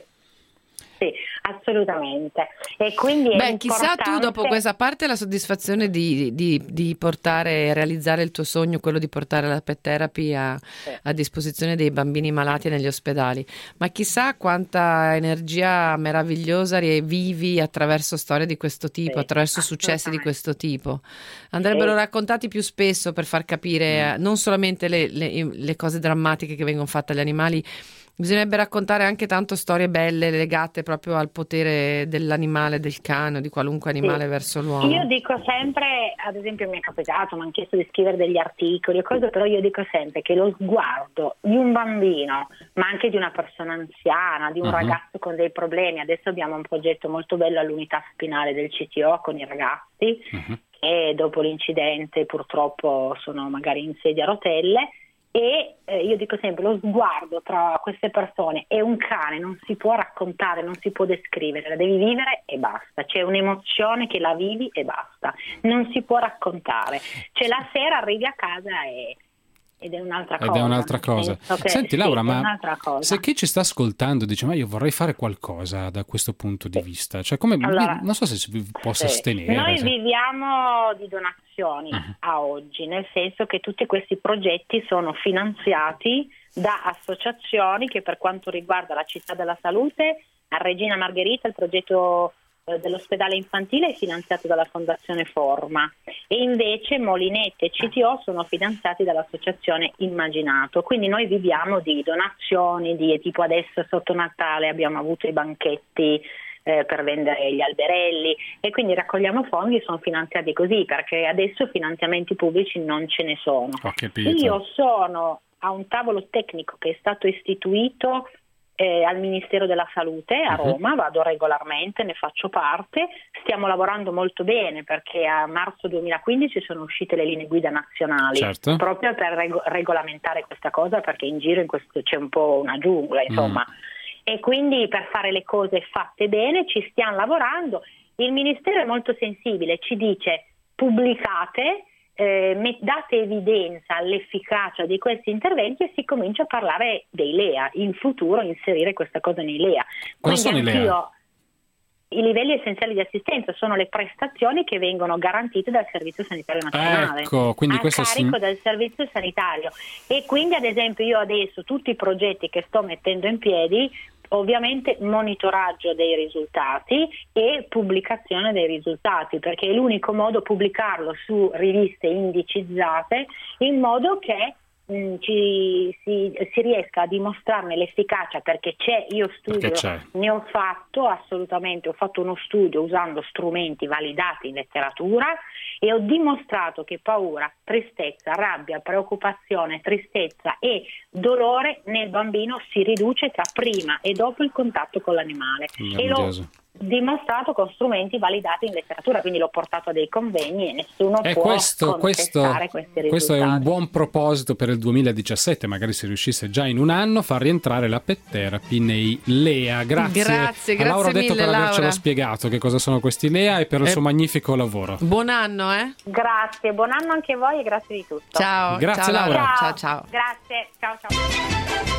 Sì, assolutamente. E quindi è Beh, chissà tu importante- dopo questa parte la soddisfazione di, di, di portare, realizzare il tuo sogno, quello di portare la pet therapy a, a disposizione dei bambini malati negli ospedali, ma chissà quanta energia meravigliosa rivivi attraverso storie di questo tipo, Sì, attraverso successi di assolutamente. questo tipo. Andrebbero Sì. raccontati più spesso per far capire eh, non solamente le, le, le cose drammatiche che vengono fatte agli animali. Bisognerebbe raccontare anche tanto storie belle legate proprio al potere dell'animale, del cane o di qualunque animale Sì. verso l'uomo. Io dico sempre, ad esempio mi è capitato, mi hanno chiesto di scrivere degli articoli e cose, però io dico sempre che lo sguardo di un bambino, ma anche di una persona anziana, di un Uh-huh. ragazzo con dei problemi, adesso abbiamo un progetto molto bello all'unità spinale del C T O con i ragazzi, Uh-huh. che dopo l'incidente purtroppo sono magari in sedia a rotelle. E eh, io dico sempre, lo sguardo tra queste persone e un cane non si può raccontare, non si può descrivere, la devi vivere e basta. C'è un'emozione che la vivi e basta, non si può raccontare. Cioè la sera arrivi a casa e, ed è un'altra Ed cosa. è un'altra cosa. Penso che- Senti sì, Laura, è ma un'altra cosa. se chi ci sta ascoltando dice ma io vorrei fare qualcosa da questo punto di vista, cioè come Allora, non so se si può Sì. sostenere. Noi se- viviamo di donazioni Uh-huh. a oggi, nel senso che tutti questi progetti sono finanziati da associazioni che, per quanto riguarda la città della salute, a Regina Margherita il progetto eh, dell'ospedale infantile è finanziato dalla Fondazione Forma, e invece Molinette e C T O sono finanziati dall'associazione Immaginato. Quindi noi viviamo di donazioni, di tipo adesso sotto Natale abbiamo avuto i banchetti eh, per vendere gli alberelli, e quindi raccogliamo fondi e sono finanziati così, perché adesso finanziamenti pubblici non ce ne sono. Ho capito. Io sono a un tavolo tecnico che è stato istituito eh, al Ministero della Salute a Uh-huh. Roma, vado regolarmente, ne faccio parte, stiamo lavorando molto bene perché a marzo duemilaquindici sono uscite le linee guida nazionali, Certo. proprio per rego- regolamentare questa cosa, perché in giro in questo c'è un po' una giungla, insomma. Mm. E quindi per fare le cose fatte bene ci stiamo lavorando. Il Ministero è molto sensibile, ci dice pubblicate, eh, met- date evidenza all'efficacia di questi interventi e si comincia a parlare dei L E A, in futuro inserire questa cosa nei L E A. Cosa sono i L E A? anch'io- I livelli essenziali di assistenza sono le prestazioni che vengono garantite dal Servizio Sanitario Nazionale, Ecco, quindi a questo carico si- del Servizio Sanitario. E quindi, ad esempio, io adesso tutti i progetti che sto mettendo in piedi, ovviamente monitoraggio dei risultati e pubblicazione dei risultati, perché è l'unico modo pubblicarlo su riviste indicizzate, in modo che mh, ci, si, si riesca a dimostrarne l'efficacia, perché c'è, io studio, Perché c'è. ne ho fatto assolutamente, ho fatto uno studio usando strumenti validati in letteratura e ho dimostrato che paura, tristezza, rabbia, preoccupazione, tristezza e dolore nel bambino si riduce tra prima e dopo il contatto con l'animale. E lo, Meraviglioso. dimostrato con strumenti validati in letteratura, quindi l'ho portato a dei convegni e nessuno E può questo, questo, contestare questi risultati. questo è un buon proposito per il duemiladiciassette, magari se riuscisse già in un anno far rientrare la pet therapy nei L E A. Grazie, Grazie, a grazie Laura Detto mille, per avercelo Laura. spiegato che cosa sono questi L E A e per il Eh, suo magnifico lavoro. Buon anno, eh? Grazie, buon anno anche a voi e grazie di tutto. Ciao. Grazie, ciao, Laura. Ciao, ciao. Grazie, ciao ciao.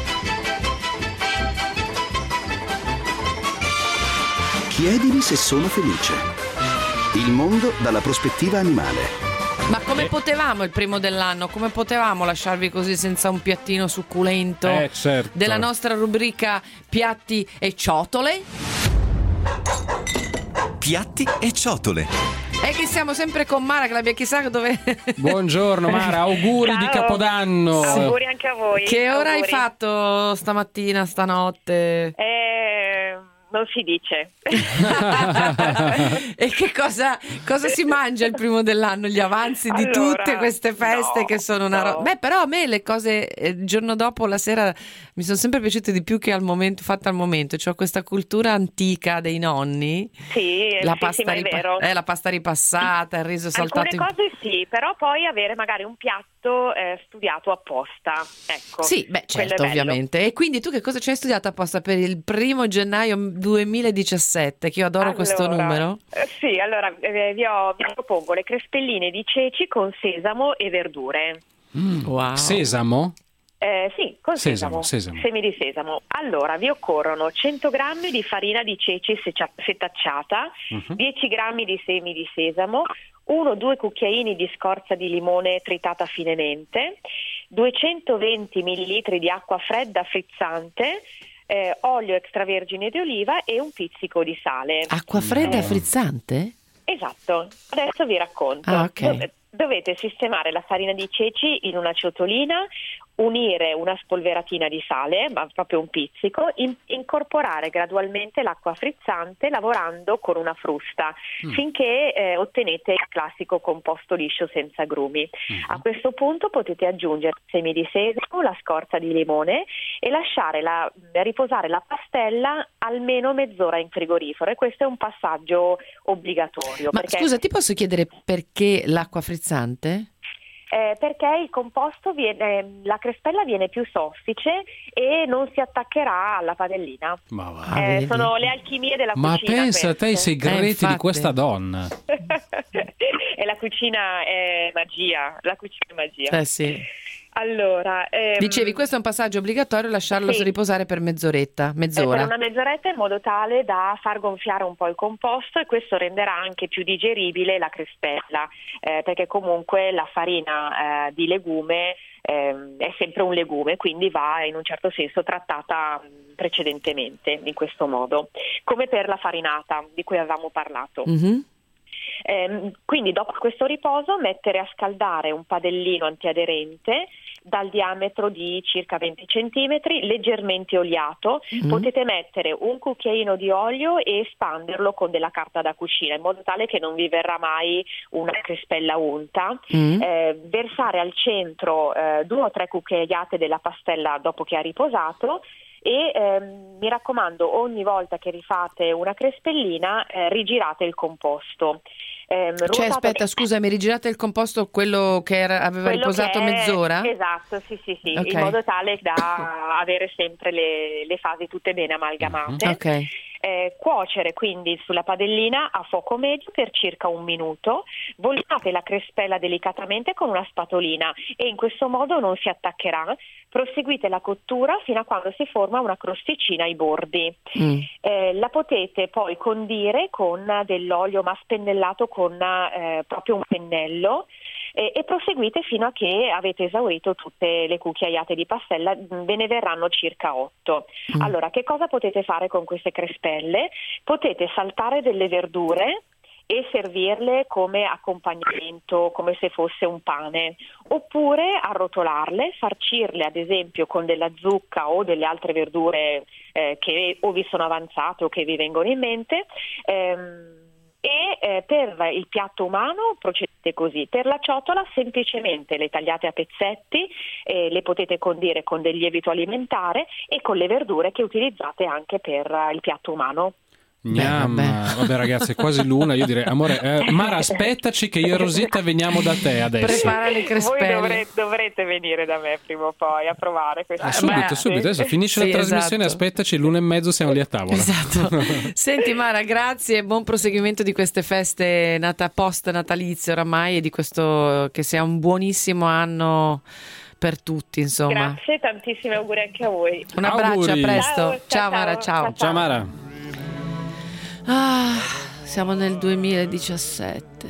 Chiedili se sono felice. Il mondo dalla prospettiva animale. Ma come potevamo il primo dell'anno? Come potevamo lasciarvi così senza un piattino succulento Eh, certo. della nostra rubrica Piatti e Ciotole? Piatti e ciotole. È che siamo sempre con Mara, che l'abbia chissà dove. Buongiorno Mara, auguri Ciao. di Capodanno. Auguri anche a voi. Che ora hai Auguri. fatto stamattina, stanotte? Eh, non si dice. E che cosa, cosa si mangia il primo dell'anno? Gli avanzi di Allora, tutte queste feste no, che sono una no. roba. Beh, però a me le cose eh, il giorno dopo, la sera, mi sono sempre piaciute di più che al momento, fatte al momento. C'ho questa cultura antica dei nonni. Sì, La sì, pasta, sì, ma è ripa- vero. eh, la pasta ripassata, il riso saltato. Alcune in- cose sì, però poi avere magari un piatto eh, studiato apposta. Ecco. Sì, beh, Quello certo, è bello. ovviamente. E quindi tu che cosa ci hai studiato apposta per il primo gennaio duemiladiciassette? Che io adoro questo Allora, numero. eh, sì, allora eh, vi, ho- vi propongo le crespelline di ceci con sesamo e verdure. Mm. Wow. Sesamo? Eh, sì, con Sesamo, sesamo, sesamo. semi di sesamo. Allora, vi occorrono cento grammi di farina di ceci secia- setacciata, Mhm. dieci grammi di semi di sesamo, uno due cucchiaini di scorza di limone tritata finemente, duecentoventi millilitri di acqua fredda frizzante, eh, olio extravergine di oliva e un pizzico di sale. Acqua fredda Eh, frizzante? Esatto, adesso vi racconto. Ah, ok. Dov- Dovete sistemare la farina di ceci in una ciotolina, unire una spolveratina di sale, ma proprio un pizzico, in- incorporare gradualmente l'acqua frizzante lavorando con una frusta Mm. finché eh, ottenete il classico composto liscio senza grumi. Mhm. A questo punto potete aggiungere semi di sesamo, la scorza di limone e lasciare la- riposare la pastella almeno mezz'ora in frigorifero, e questo è un passaggio obbligatorio. Ma perché... scusa, ti posso chiedere perché l'acqua frizzante? Eh, perché il composto viene, la crespella viene più soffice e non si attaccherà alla padellina. Ma va. Ah, Eh, vedi? sono le alchimie della Ma cucina. pensa a te i queste. segreti Eh, infatti. di questa donna. E la cucina è magia, la cucina è magia. Eh sì. Allora, ehm, Dicevi, questo è un passaggio obbligatorio, lasciarlo sì. riposare per mezz'oretta, eh, mezz'ora. per una mezz'oretta, in modo tale da far gonfiare un po' il composto, e questo renderà anche più digeribile la crespella, eh, perché comunque la farina eh, di legume ehm, è sempre un legume, quindi va in un certo senso trattata mh, precedentemente in questo modo, come per la farinata di cui avevamo parlato. Mhm. Ehm, quindi dopo questo riposo mettere a scaldare un padellino antiaderente dal diametro di circa venti centimetri, leggermente oliato. Mhm. Potete mettere un cucchiaino di olio e espanderlo con della carta da cucina, in modo tale che non vi verrà mai una crespella unta. Mm. Eh, versare al centro eh, due o tre cucchiaiate della pastella dopo che ha riposato, e ehm, mi raccomando, ogni volta che rifate una crespellina eh, rigirate il composto. Ehm, Cioè, ruotate- aspetta, scusa, mi rigirate il composto, quello che era- aveva quello riposato che è- mezz'ora? Esatto, sì, sì, sì, Ok. in modo tale da avere sempre le, le fasi tutte bene amalgamate. Ok. Eh, cuocere quindi sulla padellina a fuoco medio per circa un minuto, voltate la crespella delicatamente con una spatolina e in questo modo non si attaccherà. Proseguite la cottura fino a quando si forma una crosticina ai bordi. Mm. Eh, la potete poi condire con dell'olio ma spennellato con eh, proprio un pennello, eh, e proseguite fino a che avete esaurito tutte le cucchiaiate di pastella. Ve ne verranno circa otto. Mm. Allora, che cosa potete fare con queste crespelle? Potete saltare delle verdure e servirle come accompagnamento, come se fosse un pane, oppure arrotolarle, farcirle ad esempio con della zucca o delle altre verdure eh, che o vi sono avanzate o che vi vengono in mente. ehm, E eh, per il piatto umano procedete così. Per la ciotola semplicemente le tagliate a pezzetti, eh, le potete condire con del lievito alimentare e con le verdure che utilizzate anche per eh, il piatto umano. Gnamma. Beh, vabbè. Vabbè ragazzi, è quasi l'una. Io direi, amore, eh, Mara, aspettaci che io e Rosita veniamo da te adesso. Prepara le crespelle. Voi dovre- dovrete venire da me prima o poi a provare questa Ah, subito, Beh, subito. Adesso finisce Sì, la trasmissione, esatto. aspettaci, l'una e mezzo siamo lì a tavola. Esatto. Senti Mara, grazie e buon proseguimento di queste feste nata post natalizie oramai e di questo che sia un buonissimo anno per tutti, insomma. Grazie, tantissimi auguri anche a voi. Un abbraccio, Auguri. a presto. Ciao, Ciao, ciao, Mara, ciao. ciao. Ciao Mara. Ah, siamo nel duemiladiciassette.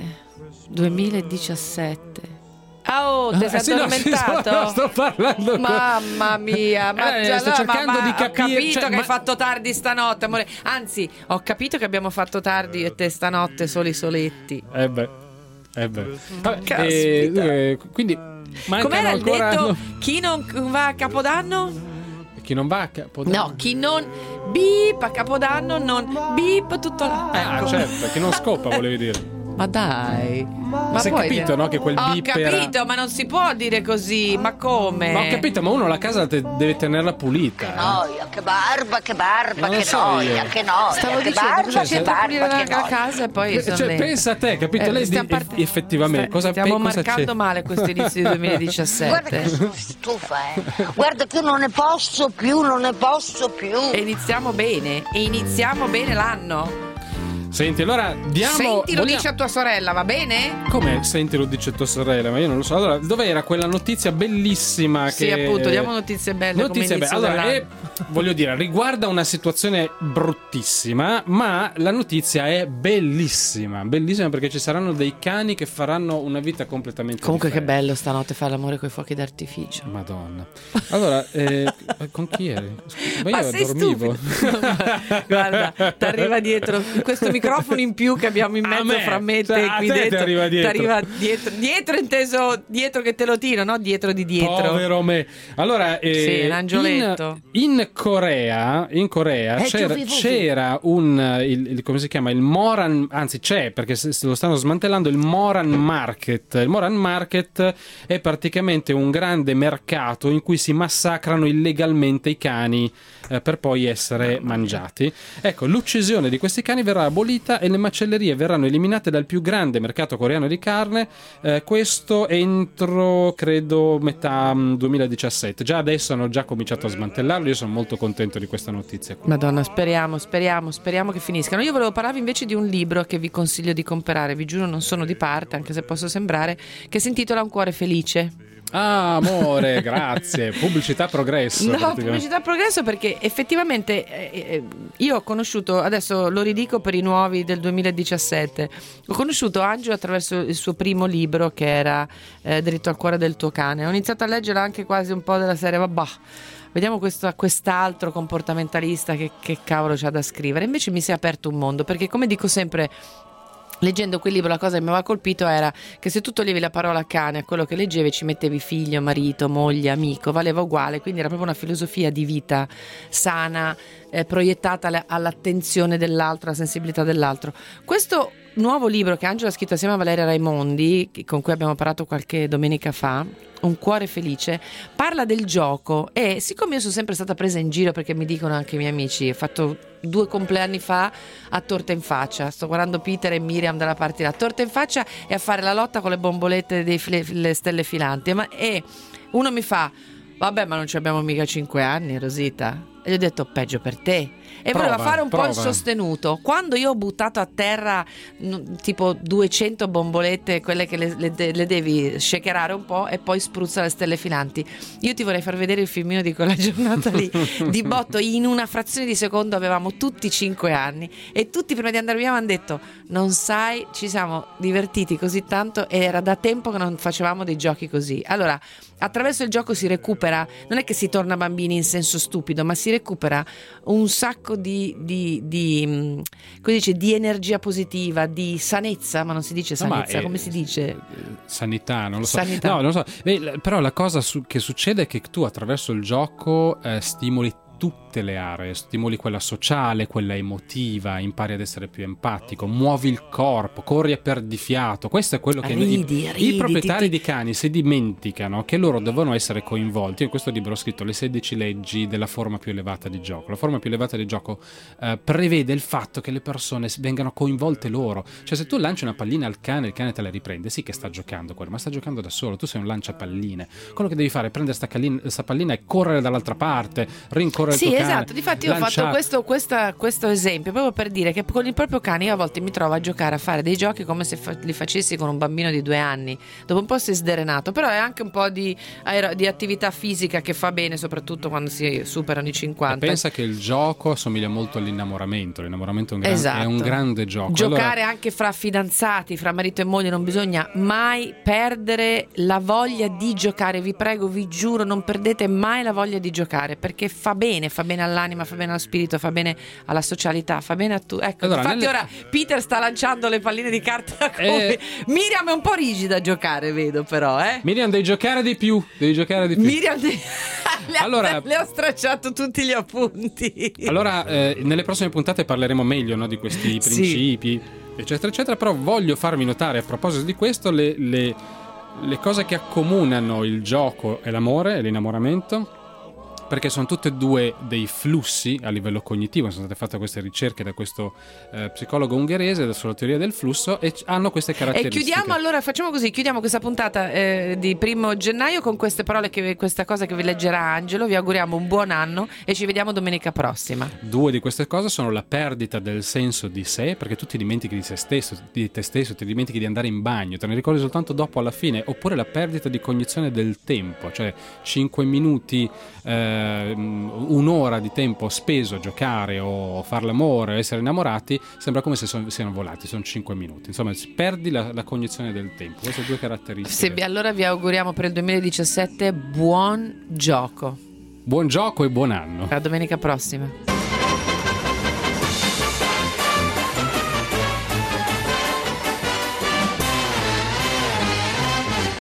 duemiladiciassette. Ah, oh, ti Eh, sei sì, no, sì, addormentato? no, sto parlando con- Mamma mia, ma Eh, già- sto no, cercando ma- ma di Ho capire, capito cioè, che ma- hai fatto tardi stanotte, amore. Anzi, ho capito che abbiamo fatto tardi io e te stanotte soli soletti. Eh beh, eh beh. Vabbè, Caspita. eh, eh, quindi mancano Com'era il ancora detto? Chi non va a Capodanno? chi non va a Capodanno. No, chi non beep a Capodanno non beep tutto l'anno. Ah, Ecco. certo, chi non scoppa volevi dire. Ma dai, ma si è puoi capito, dire- no, che quel Ho beep era- capito, ma non si può dire così. Ma come? Ma ho capito, ma uno la casa te- deve tenerla pulita. Noia, che barba, che barba, Non lo che so noia, io. che noia, Stavo che dicendo, barba, cosa che c'entra pulire barba, la, che la noia. casa e poi sono Cioè, lì. pensa a te, capito? Eh, Lei stiamo di- part- effettivamente cosa, stiamo cosa marcando c'è? male questo inizio di Guarda che duemiladiciassette. sono stufa, eh. Guarda che non ne posso più, non ne posso più. E iniziamo bene, e iniziamo bene l'anno. Senti, allora diamo. Senti, lo vogliamo- dice a tua sorella, va bene? Come senti lo dice tua sorella? Ma io non lo so. Allora, dov'era quella notizia bellissima Sì, che. appunto, diamo notizie belle come Notizie inizio belle. Allora, dell'anno. è- voglio dire, riguarda una situazione bruttissima, ma la notizia è bellissima. Bellissima perché ci saranno dei cani che faranno una vita completamente Comunque che differente. bello stanotte fare l'amore coi fuochi d'artificio. Madonna. Allora, eh, con chi eri? Scusa, ma Ma io sei dormivo. stupido. Guarda, ti arriva dietro questo microfono in più che abbiamo in A mezzo me? fra me e Cioè, te a qui te ti dentro. arriva dietro. T'arriva dietro. Dietro inteso dietro che te lo tiro, no? Dietro di dietro. Povero me. Allora, eh, Sì, un angioletto. In, in Corea, in Corea Eh, c'era, giù, vivo, c'era un il, il- come si chiama? Il Moran, anzi c'è perché se, se lo stanno smantellando il Moran Market. Il Moran Market è praticamente un grande mercato in cui si massacrano illegalmente i cani eh, per poi essere mangiati. Ecco, l'uccisione di questi cani verrà abolita e le macellerie verranno eliminate dal più grande mercato coreano di carne, eh, questo entro credo metà mm, duemiladiciassette. Già adesso hanno già cominciato a smantellarlo, io sono molto contento di questa notizia qui. Madonna, speriamo, speriamo, speriamo che finiscano. Io volevo parlarvi invece di un libro che vi consiglio di comprare, vi giuro non sono di parte, anche se posso sembrare, che si intitola Un cuore felice. Ah, amore, grazie. Pubblicità progresso. No, praticamente. pubblicità progresso perché effettivamente eh, eh, io ho conosciuto, adesso lo ridico per i nuovi del duemiladiciassette, ho conosciuto Angelo attraverso il suo primo libro che era eh, Dritto al cuore del tuo cane. Ho iniziato a leggerlo anche quasi un po' della serie, vabbè, vediamo questo, quest'altro comportamentalista che, che cavolo c'ha da scrivere. Invece mi si è aperto un mondo, perché come dico sempre, leggendo quel libro la cosa che mi aveva colpito era che se tu toglievi la parola cane a quello che leggevi ci mettevi figlio, marito, moglie, amico, valeva uguale, quindi era proprio una filosofia di vita sana, eh, proiettata alle- all'attenzione dell'altro, alla sensibilità dell'altro. Questo nuovo libro che Angela ha scritto assieme a Valeria Raimondi, che- con cui abbiamo parlato qualche domenica fa, Un cuore felice, parla del gioco e siccome io sono sempre stata presa in giro perché mi dicono anche i miei amici, ho fatto due compleanni fa a torta in faccia, sto guardando Peter e Miriam dalla parte là, torta in faccia e a fare la lotta con le bombolette delle stelle filanti, ma, e uno mi fa vabbè ma non ci abbiamo mica cinque anni Rosita, e gli ho detto peggio per te. E Prova, voleva fare un prova. po' il sostenuto. Quando io ho buttato a terra n- tipo duecento bombolette, quelle che le, le de- le devi shakerare un po' e poi spruzza le stelle filanti, io ti vorrei far vedere il filmino di quella giornata lì. Di botto, in una frazione di secondo avevamo tutti cinque anni e tutti prima di andare via mi hanno detto non sai, ci siamo divertiti così tanto e era da tempo che non facevamo dei giochi così. Allora, attraverso il gioco si recupera, non è che si torna bambini in senso stupido, ma si recupera un sacco di, di, di, mh, come dice, di energia positiva, di sanezza, ma non si dice No, ma sanezza, è- come si dice? Sanità, non lo so. Sanità. No, non lo so. Beh, l- però la cosa su- che succede è che tu attraverso il gioco eh, stimoli tutti tutte le aree, stimoli quella sociale, quella emotiva, impari ad essere più empatico, muovi il corpo, corri a perdifiato. Questo è quello che ridi, i, ridi, i proprietari ti, ti... di cani si dimenticano, che loro devono essere coinvolti. Io in questo libro ho scritto le sedici leggi della forma più elevata di gioco. La forma più elevata di gioco eh, prevede il fatto che le persone vengano coinvolte loro. Cioè, se tu lanci una pallina al cane, il cane te la riprende, sì che sta giocando quello, ma sta giocando da solo. Tu sei un lanciapalline. Quello che devi fare è prendere sta, callina, sta pallina e correre dall'altra parte, rincorrere sì, il tuo cane. Sì, esatto. Difatti io lanciare... ho fatto questo, questa, questo esempio proprio per dire che con il proprio cane io a volte mi trovo a giocare, a fare dei giochi come se fa- li facessi con un bambino di due anni. Dopo un po' si è sdrenato, però è anche un po' di, aer- di attività fisica che fa bene, soprattutto quando si superano i cinquanta. E pensa che il gioco assomiglia molto all'innamoramento. L'innamoramento è un, gran- esatto. è un grande gioco. Giocare allora... anche fra fidanzati, fra marito e moglie, non bisogna mai perdere la voglia di giocare. Vi prego, vi giuro, non perdete mai la voglia di giocare, perché fa bene, fa bene all'anima, fa bene allo spirito, fa bene alla socialità, fa bene a tu. Ecco, allora, infatti nelle... ora Peter sta lanciando le palline di carta come eh... Miriam è un po' rigida a giocare, vedo però, eh. Miriam, devi giocare di più, devi giocare di più. Miriam de... le, allora... le ho stracciato tutti gli appunti. Allora, eh, nelle prossime puntate parleremo meglio, no, di questi principi, sì. eccetera, eccetera, però voglio farvi notare a proposito di questo le, le, le cose che accomunano il gioco e l'amore e l'innamoramento, perché sono tutte e due dei flussi a livello cognitivo. Sono state fatte queste ricerche da questo eh, psicologo ungherese sulla teoria del flusso e hanno queste caratteristiche. E chiudiamo allora, facciamo così, chiudiamo questa puntata eh, di primo gennaio con queste parole, che questa cosa che vi leggerà Angelo. Vi auguriamo un buon anno e ci vediamo domenica prossima. Due di queste cose sono la perdita del senso di sé, perché tu ti dimentichi di se stesso, di te stesso, ti dimentichi di andare in bagno, te ne ricordi soltanto dopo alla fine, oppure la perdita di cognizione del tempo, cioè cinque minuti eh, un'ora di tempo speso a giocare o far l'amore, essere innamorati, sembra come se son, siano volati, sono cinque minuti. Insomma, perdi la, la cognizione del tempo. Queste due caratteristiche. Se, allora vi auguriamo per il duemiladiciassette buon gioco. Buon gioco e buon anno. A domenica prossima.